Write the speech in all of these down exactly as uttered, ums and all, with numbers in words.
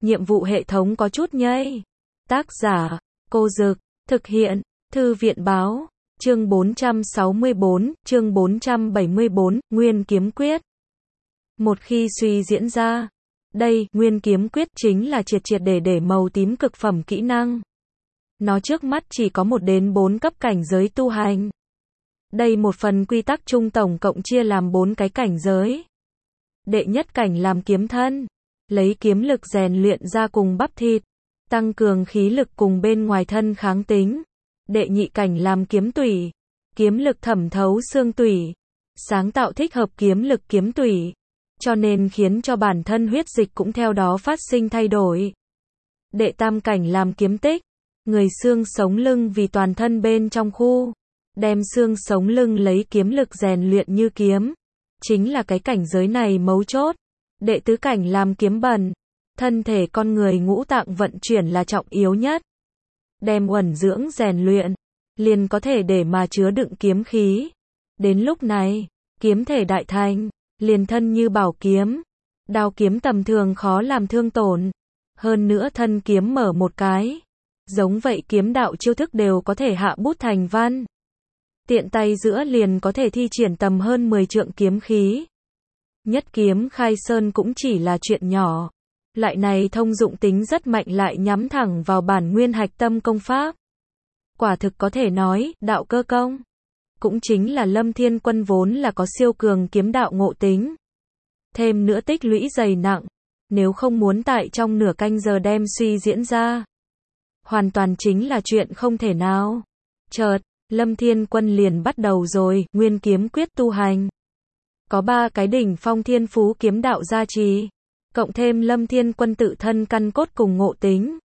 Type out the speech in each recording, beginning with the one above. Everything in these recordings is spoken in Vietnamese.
nhiệm vụ hệ thống có chút nhây. Tác giả, Cô Dực, thực hiện, Thư viện Báo, chương bốn trăm sáu mươi tư, chương bốn trăm bảy mươi tư, Nguyên Kiếm Quyết. Một khi suy diễn ra, đây, Nguyên Kiếm Quyết chính là triệt triệt để để màu tím cực phẩm kỹ năng. Nó trước mắt chỉ có một đến bốn cấp cảnh giới tu hành. Đây một phần quy tắc chung tổng cộng chia làm bốn cái cảnh giới. Đệ nhất cảnh làm kiếm thân, lấy kiếm lực rèn luyện ra cùng bắp thịt, tăng cường khí lực cùng bên ngoài thân kháng tính. Đệ nhị cảnh làm kiếm tủy, kiếm lực thẩm thấu xương tủy, sáng tạo thích hợp kiếm lực kiếm tủy, cho nên khiến cho bản thân huyết dịch cũng theo đó phát sinh thay đổi. Đệ tam cảnh làm kiếm tích, người xương sống lưng vì toàn thân bên trong khu, đem xương sống lưng lấy kiếm lực rèn luyện như kiếm, chính là cái cảnh giới này mấu chốt. Đệ tứ cảnh làm kiếm bẩn, thân thể con người ngũ tạng vận chuyển là trọng yếu nhất. Đem uẩn dưỡng rèn luyện, liền có thể để mà chứa đựng kiếm khí. Đến lúc này, kiếm thể đại thành, liền thân như bảo kiếm. Đao kiếm tầm thường khó làm thương tổn. Hơn nữa thân kiếm mở một cái. Giống vậy kiếm đạo chiêu thức đều có thể hạ bút thành văn. Tiện tay giữa liền có thể thi triển tầm hơn mười trượng kiếm khí. Nhất kiếm khai sơn cũng chỉ là chuyện nhỏ. Loại này thông dụng tính rất mạnh lại nhắm thẳng vào bản nguyên hạch tâm công pháp. Quả thực có thể nói, đạo cơ công. Cũng chính là Lâm Thiên Quân vốn là có siêu cường kiếm đạo ngộ tính. Thêm nữa tích lũy dày nặng. Nếu không muốn tại trong nửa canh giờ đem suy diễn ra, hoàn toàn chính là chuyện không thể nào. Chợt, Lâm Thiên Quân liền bắt đầu rồi, Nguyên Kiếm Quyết tu hành. Có ba cái đỉnh phong thiên phú kiếm đạo gia trì. Cộng thêm Lâm Thiên Quân tự thân căn cốt cùng ngộ tính.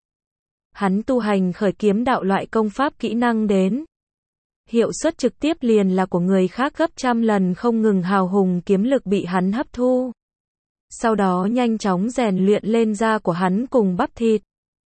Hắn tu hành khởi kiếm đạo loại công pháp kỹ năng đến. Hiệu suất trực tiếp liền là của người khác gấp trăm lần không ngừng hào hùng kiếm lực bị hắn hấp thu. Sau đó nhanh chóng rèn luyện lên da của hắn cùng bắp thịt.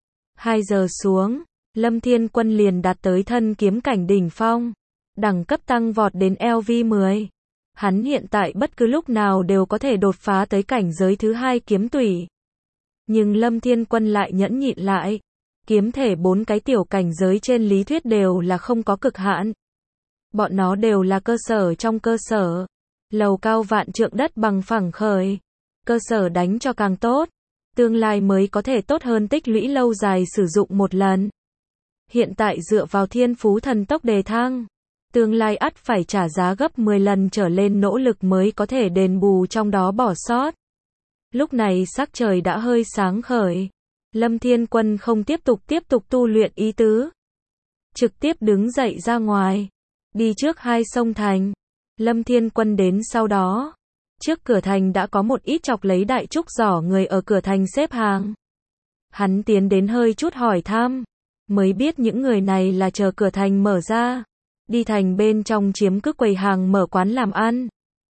Hai giờ xuống, Lâm Thiên Quân liền đạt tới thân kiếm cảnh đỉnh phong. Đẳng cấp tăng vọt đến L V mười. Hắn hiện tại bất cứ lúc nào đều có thể đột phá tới cảnh giới thứ hai kiếm tủy. Nhưng Lâm Thiên Quân lại nhẫn nhịn lại. Kiếm thể bốn cái tiểu cảnh giới trên lý thuyết đều là không có cực hạn. Bọn nó đều là cơ sở trong cơ sở. Lầu cao vạn trượng đất bằng phẳng khởi. Cơ sở đánh cho càng tốt. Tương lai mới có thể tốt hơn tích lũy lâu dài sử dụng một lần. Hiện tại dựa vào thiên phú thần tốc đề thăng. Tương lai ắt phải trả giá gấp mười lần trở lên nỗ lực mới có thể đền bù trong đó bỏ sót. Lúc này sắc trời đã hơi sáng khởi. Lâm Thiên Quân không tiếp tục tiếp tục tu luyện ý tứ. Trực tiếp đứng dậy ra ngoài. Đi trước hai sông thành. Lâm Thiên Quân đến sau đó. Trước cửa thành đã có một ít chọc lấy đại trúc giỏ người ở cửa thành xếp hàng. Hắn tiến đến hơi chút hỏi thăm. Mới biết những người này là chờ cửa thành mở ra. Đi thành bên trong chiếm cứ quầy hàng mở quán làm ăn.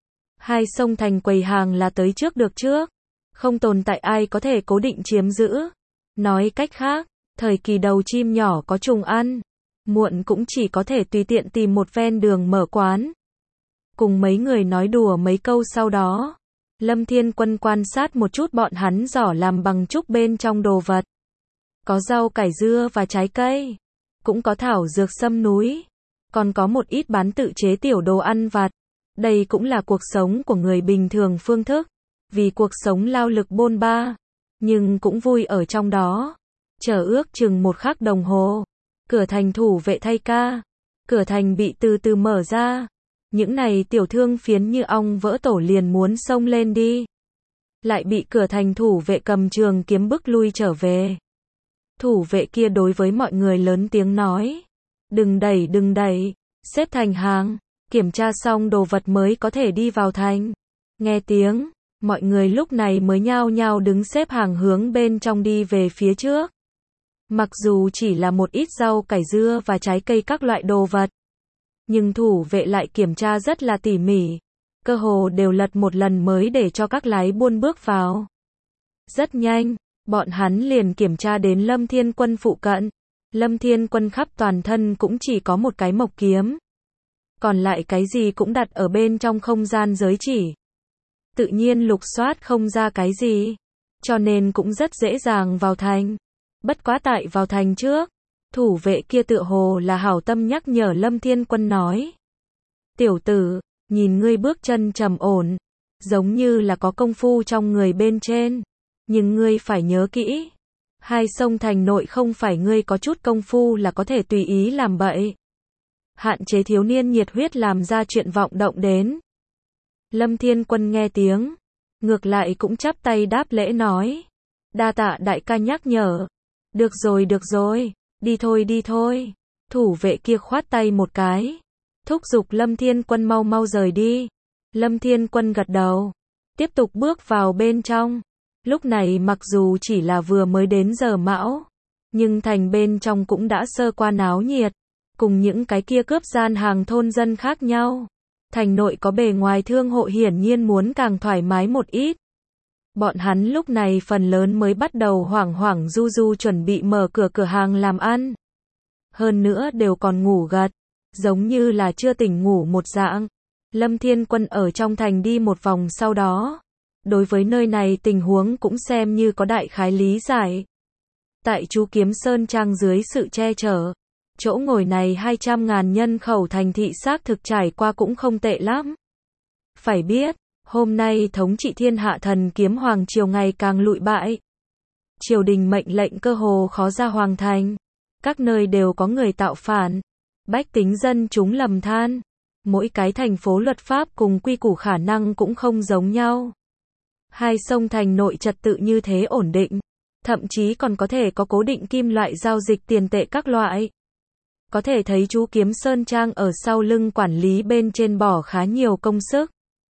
Hai sông thành quầy hàng là tới trước được trước. Không tồn tại ai có thể cố định chiếm giữ. Nói cách khác, thời kỳ đầu chim nhỏ có trùng ăn. Muộn cũng chỉ có thể tùy tiện tìm một ven đường mở quán. Cùng mấy người nói đùa mấy câu sau đó. Lâm Thiên Quân quan sát một chút bọn hắn giỏ làm bằng trúc bên trong đồ vật. Có rau cải dưa và trái cây. Cũng có thảo dược sâm núi. Còn có một ít bán tự chế tiểu đồ ăn vặt. Đây cũng là cuộc sống của người bình thường phương thức. Vì cuộc sống lao lực bôn ba. Nhưng cũng vui ở trong đó. Chờ ước chừng một khắc đồng hồ. Cửa thành thủ vệ thay ca. Cửa thành bị từ từ mở ra. Những này tiểu thương phiến như ong vỡ tổ liền muốn xông lên đi. Lại bị cửa thành thủ vệ cầm trường kiếm bức lui trở về. Thủ vệ kia đối với mọi người lớn tiếng nói. Đừng đẩy đừng đẩy. Xếp thành hàng. Kiểm tra xong đồ vật mới có thể đi vào thành. Nghe tiếng. Mọi người lúc này mới nhao nhao đứng xếp hàng hướng bên trong đi về phía trước. Mặc dù chỉ là một ít rau cải dưa và trái cây các loại đồ vật. Nhưng thủ vệ lại kiểm tra rất là tỉ mỉ. Cơ hồ đều lật một lần mới để cho các lái buôn bước vào. Rất nhanh, bọn hắn liền kiểm tra đến Lâm Thiên Quân phụ cận. Lâm Thiên Quân khắp toàn thân cũng chỉ có một cái mộc kiếm. Còn lại cái gì cũng đặt ở bên trong không gian giới chỉ. Tự nhiên lục soát không ra cái gì. cho nên cũng rất dễ dàng vào thành. Bất quá tại vào thành trước, thủ vệ kia tựa hồ là hảo tâm nhắc nhở Lâm Thiên Quân nói. Tiểu tử, nhìn ngươi bước chân trầm ổn, giống như là có công phu trong người bên trên. Nhưng ngươi phải nhớ kỹ, hai sông thành nội không phải ngươi có chút công phu là có thể tùy ý làm bậy. Hạn chế thiếu niên nhiệt huyết làm ra chuyện vọng động đến. Lâm Thiên Quân nghe tiếng, ngược lại cũng chắp tay đáp lễ nói. Đa tạ đại ca nhắc nhở. Được rồi được rồi, đi thôi đi thôi. Thủ vệ kia khoát tay một cái, thúc giục Lâm Thiên Quân mau mau rời đi. Lâm Thiên Quân gật đầu, tiếp tục bước vào bên trong. Lúc này mặc dù chỉ là vừa mới đến giờ mão, nhưng thành bên trong cũng đã sơ qua náo nhiệt, cùng những cái kia cướp gian hàng thôn dân khác nhau. Thành nội có bề ngoài thương hộ hiển nhiên muốn càng thoải mái một ít. Bọn hắn lúc này phần lớn mới bắt đầu hoảng hoảng du du chuẩn bị mở cửa cửa hàng làm ăn. Hơn nữa đều còn ngủ gật, giống như là chưa tỉnh ngủ một dạng. Lâm Thiên Quân ở trong thành đi một vòng sau đó, đối với nơi này tình huống cũng xem như có đại khái lý giải. Tại Chú Kiếm Sơn Trang dưới sự che chở, chỗ ngồi này hai trăm ngàn nhân khẩu thành thị xác thực trải qua cũng không tệ lắm. Phải biết, hôm nay thống trị thiên hạ thần kiếm hoàng triều ngày càng lụi bại. Triều đình mệnh lệnh cơ hồ khó ra hoàng thành. Các nơi đều có người tạo phản. Bách tính dân chúng lầm than. Mỗi cái thành phố luật pháp cùng quy củ khả năng cũng không giống nhau. Hai sông thành nội trật tự như thế ổn định. Thậm chí còn có thể có cố định kim loại giao dịch tiền tệ các loại. Có thể thấy Chú Kiếm Sơn Trang ở sau lưng quản lý bên trên bỏ khá nhiều công sức.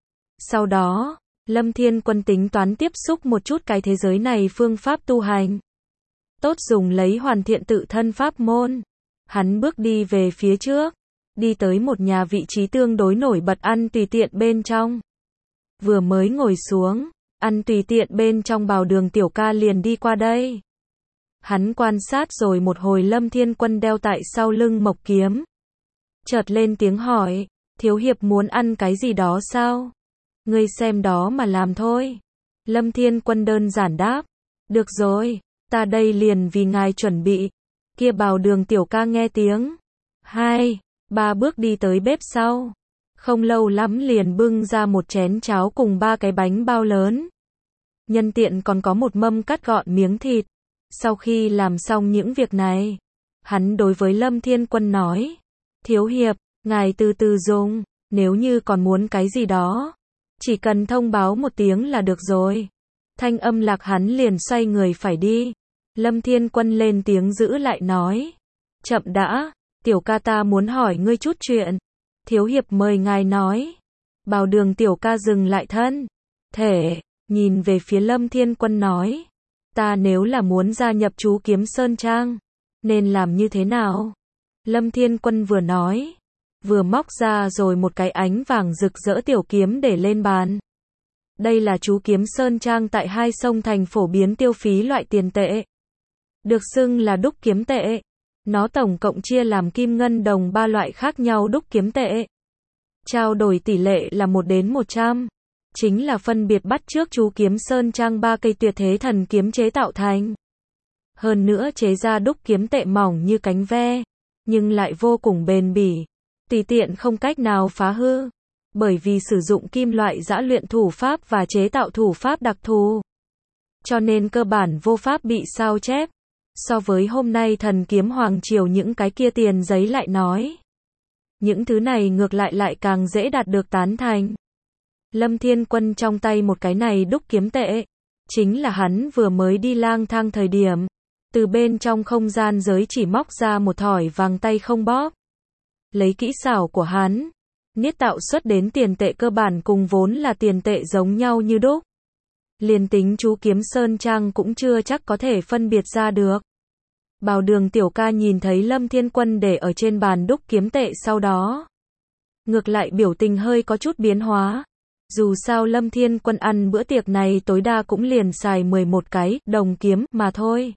Sau đó, Lâm Thiên Quân tính toán tiếp xúc một chút cái thế giới này phương pháp tu hành. Tốt dùng lấy hoàn thiện tự thân pháp môn. Hắn bước đi về phía trước, đi tới một nhà vị trí tương đối nổi bật ăn tùy tiện bên trong. Vừa mới ngồi xuống, ăn tùy tiện bên trong Bào Đường tiểu ca liền đi qua đây. Hắn quan sát rồi một hồi Lâm Thiên Quân đeo tại sau lưng mộc kiếm. Chợt lên tiếng hỏi, thiếu hiệp muốn ăn cái gì đó sao? Ngươi xem đó mà làm thôi. Lâm Thiên Quân đơn giản đáp, được rồi, ta đây liền vì ngài chuẩn bị. Kia Bào Đường tiểu ca nghe tiếng, hai, ba bước đi tới bếp sau. Không lâu lắm liền bưng ra một chén cháo cùng ba cái bánh bao lớn. Nhân tiện còn có một mâm cắt gọn miếng thịt. Sau khi làm xong những việc này, hắn đối với Lâm Thiên Quân nói, thiếu hiệp, ngài từ từ dùng, nếu như còn muốn cái gì đó, chỉ cần thông báo một tiếng là được rồi. Thanh âm lạc hắn liền xoay người phải đi. Lâm Thiên Quân lên tiếng giữ lại nói, chậm đã, tiểu ca ta muốn hỏi ngươi chút chuyện. Thiếu hiệp mời ngài nói. Bào Đường tiểu ca dừng lại thân thể, nhìn về phía Lâm Thiên Quân nói, ta nếu là muốn gia nhập Chú Kiếm Sơn Trang, nên làm như thế nào? Lâm Thiên Quân vừa nói, vừa móc ra rồi một cái ánh vàng rực rỡ tiểu kiếm để lên bàn. Đây là Chú Kiếm Sơn Trang tại hai sông thành phổ biến tiêu phí loại tiền tệ, được xưng là đúc kiếm tệ. Nó tổng cộng chia làm kim ngân đồng ba loại khác nhau đúc kiếm tệ. Trao đổi tỷ lệ là một đến một trăm. Chính là phân biệt bắt chước Chú Kiếm Sơn Trang ba cây tuyệt thế thần kiếm chế tạo thành. Hơn nữa chế ra đúc kiếm tệ mỏng như cánh ve, nhưng lại vô cùng bền bỉ, tùy tiện không cách nào phá hư. Bởi vì sử dụng kim loại giã luyện thủ pháp và chế tạo thủ pháp đặc thù, cho nên cơ bản vô pháp bị sao chép. So với hôm nay thần kiếm hoàng triều những cái kia tiền giấy lại nói, những thứ này ngược lại lại càng dễ đạt được tán thành. Lâm Thiên Quân trong tay một cái này đúc kiếm tệ, chính là hắn vừa mới đi lang thang thời điểm, từ bên trong không gian giới chỉ móc ra một thỏi vàng tay không bóp. Lấy kỹ xảo của hắn, niết tạo xuất đến tiền tệ cơ bản cùng vốn là tiền tệ giống nhau như đúc. Liền tính Chú Kiếm Sơn Trang cũng chưa chắc có thể phân biệt ra được. Bào Đường tiểu ca nhìn thấy Lâm Thiên Quân để ở trên bàn đúc kiếm tệ sau đó, ngược lại biểu tình hơi có chút biến hóa. Dù sao Lâm Thiên Quân ăn bữa tiệc này tối đa cũng liền xài mười một cái đồng kiếm mà thôi.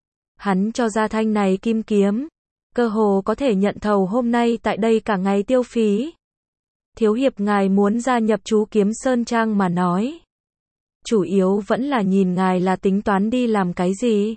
Hắn cho ra thanh này kim kiếm, cơ hồ có thể nhận thầu hôm nay tại đây cả ngày tiêu phí. Thiếu hiệp ngài muốn gia nhập Chú Kiếm Sơn Trang mà nói, chủ yếu vẫn là nhìn ngài là tính toán đi làm cái gì.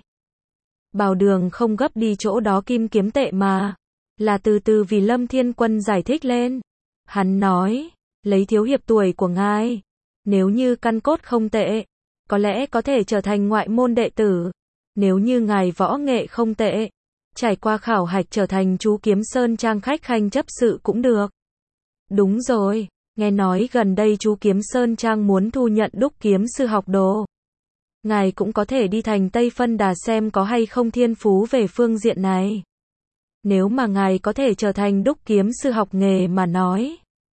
Bảo Đường không gấp đi chỗ đó kim kiếm tệ mà, là từ từ vì Lâm Thiên Quân giải thích lên. Hắn nói, lấy thiếu hiệp tuổi của ngài, nếu như căn cốt không tệ, có lẽ có thể trở thành ngoại môn đệ tử. Nếu như ngài võ nghệ không tệ, trải qua khảo hạch trở thành chú Kiếm Sơn Trang khách khanh chấp sự cũng được. Đúng rồi, nghe nói gần đây chú Kiếm Sơn Trang muốn thu nhận đúc kiếm sư học đồ. Ngài cũng có thể đi thành Tây Phân Đà xem có hay không thiên phú về phương diện này. Nếu mà ngài có thể trở thành đúc kiếm sư học nghề mà nói,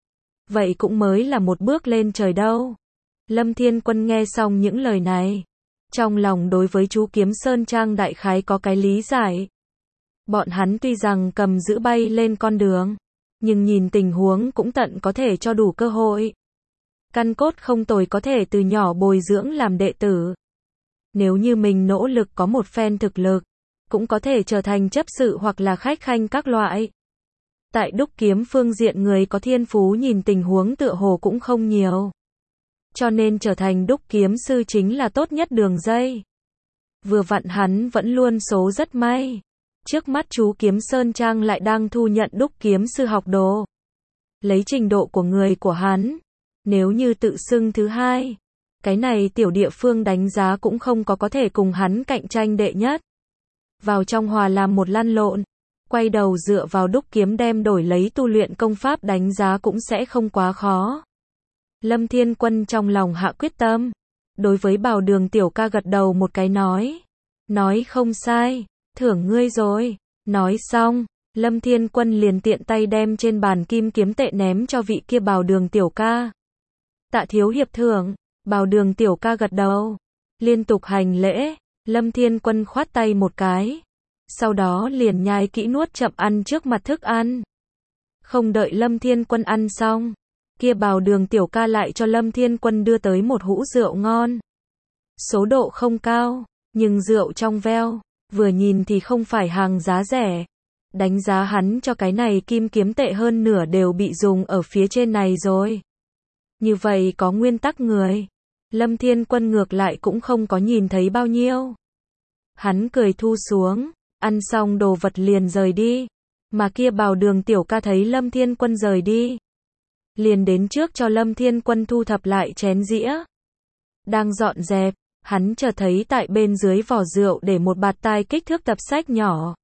vậy cũng mới là một bước lên trời đâu. Lâm Thiên Quân nghe xong những lời này, trong lòng đối với chú Kiếm Sơn Trang đại khái có cái lý giải. Bọn hắn tuy rằng cầm giữ bay lên con đường, nhưng nhìn tình huống cũng tận có thể cho đủ cơ hội. Căn cốt không tồi có thể từ nhỏ bồi dưỡng làm đệ tử. Nếu như mình nỗ lực có một phen thực lực, cũng có thể trở thành chấp sự hoặc là khách khanh các loại. Tại đúc kiếm phương diện người có thiên phú nhìn tình huống tựa hồ cũng không nhiều. Cho nên trở thành đúc kiếm sư chính là tốt nhất đường dây. Vừa vặn hắn vẫn luôn số rất may. Trước mắt chú Kiếm Sơn Trang lại đang thu nhận đúc kiếm sư học đồ. Lấy trình độ của người của hắn, nếu như tự xưng thứ hai, cái này tiểu địa phương đánh giá cũng không có có thể cùng hắn cạnh tranh đệ nhất. Vào trong hòa làm một lăn lộn, quay đầu dựa vào đúc kiếm đem đổi lấy tu luyện công pháp đánh giá cũng sẽ không quá khó. Lâm Thiên Quân trong lòng hạ quyết tâm, đối với Bảo Đường tiểu ca gật đầu một cái nói, nói không sai, thưởng ngươi rồi. Nói xong, Lâm Thiên Quân liền tiện tay đem trên bàn kim kiếm tệ ném cho vị kia Bảo Đường tiểu ca. Tạ thiếu hiệp thưởng. Bảo Đường tiểu ca gật đầu, liên tục hành lễ. Lâm Thiên Quân khoát tay một cái, sau đó liền nhai kỹ nuốt chậm ăn trước mặt thức ăn. Không đợi Lâm Thiên Quân ăn xong, kia Bảo Đường tiểu ca lại cho Lâm Thiên Quân đưa tới một hũ rượu ngon. Số độ không cao, nhưng rượu trong veo, vừa nhìn thì không phải hàng giá rẻ. Đánh giá hắn cho cái này kim kiếm tệ hơn nửa đều bị dùng ở phía trên này rồi. Như vậy có nguyên tắc người, Lâm Thiên Quân ngược lại cũng không có nhìn thấy bao nhiêu. Hắn cười thu xuống, ăn xong đồ vật liền rời đi. Mà kia Bảo Đường tiểu ca thấy Lâm Thiên Quân rời đi, liền đến trước cho Lâm Thiên Quân thu thập lại chén dĩa. Đang dọn dẹp, hắn chợt thấy tại bên dưới vỏ rượu để một bạt tai kích thước tập sách nhỏ.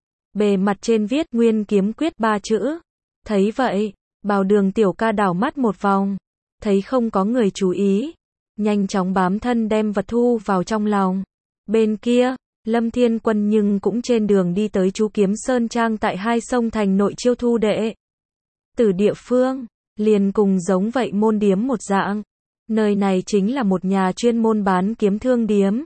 Bề mặt trên viết Nguyên Kiếm Quyết ba chữ. Thấy vậy, Bảo Đường tiểu ca đảo mắt một vòng, thấy không có người chú ý, nhanh chóng bám thân đem vật thu vào trong lòng. Bên kia, Lâm Thiên Quân nhưng cũng trên đường đi tới chú Kiếm Sơn Trang tại hai sông thành nội chiêu thu đệ từ địa phương, liền cùng giống vậy môn điếm một dạng. Nơi này chính là một nhà chuyên môn bán kiếm thương điếm,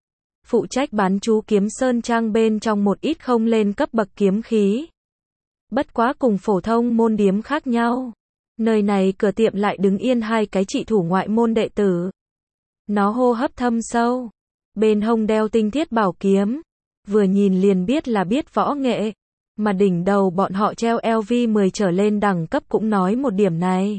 phụ trách bán chú Kiếm Sơn Trang bên trong một ít không lên cấp bậc kiếm khí. Bất quá cùng phổ thông môn điếm khác nhau, nơi này cửa tiệm lại đứng yên hai cái trị thủ ngoại môn đệ tử. Nó hô hấp thâm sâu, bên hông đeo tinh thiết bảo kiếm, vừa nhìn liền biết là biết võ nghệ, mà đỉnh đầu bọn họ treo L V mười trở lên đẳng cấp cũng nói một điểm này.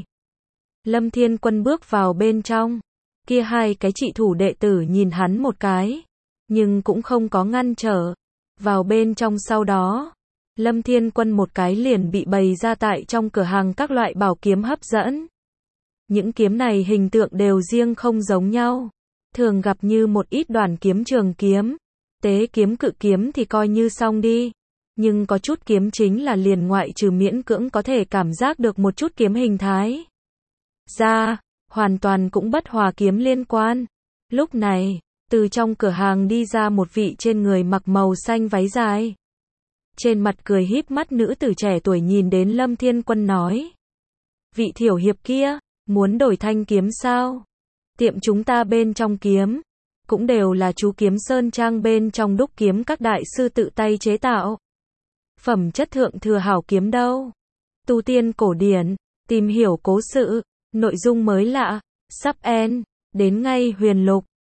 Lâm Thiên Quân bước vào bên trong, kia hai cái trị thủ đệ tử nhìn hắn một cái, nhưng cũng không có ngăn trở. Vào bên trong sau đó, Lâm Thiên Quân một cái liền bị bày ra tại trong cửa hàng các loại bảo kiếm hấp dẫn. Những kiếm này hình tượng đều riêng không giống nhau, thường gặp như một ít đoàn kiếm trường kiếm, tế kiếm cự kiếm thì coi như xong đi. Nhưng có chút kiếm chính là liền ngoại trừ miễn cưỡng có thể cảm giác được một chút kiếm hình thái ra, hoàn toàn cũng bất hòa kiếm liên quan. Lúc này, từ trong cửa hàng đi ra một vị trên người mặc màu xanh váy dài, trên mặt cười híp mắt nữ tử trẻ tuổi nhìn đến Lâm Thiên Quân nói, vị thiểu hiệp kia, muốn đổi thanh kiếm sao? Tiệm chúng ta bên trong kiếm, cũng đều là chú Kiếm Sơn Trang bên trong đúc kiếm các đại sư tự tay chế tạo. Phẩm chất thượng thừa hảo kiếm đâu. Tu tiên cổ điển, tìm hiểu cố sự, nội dung mới lạ, sắp end, đến ngay huyền lục.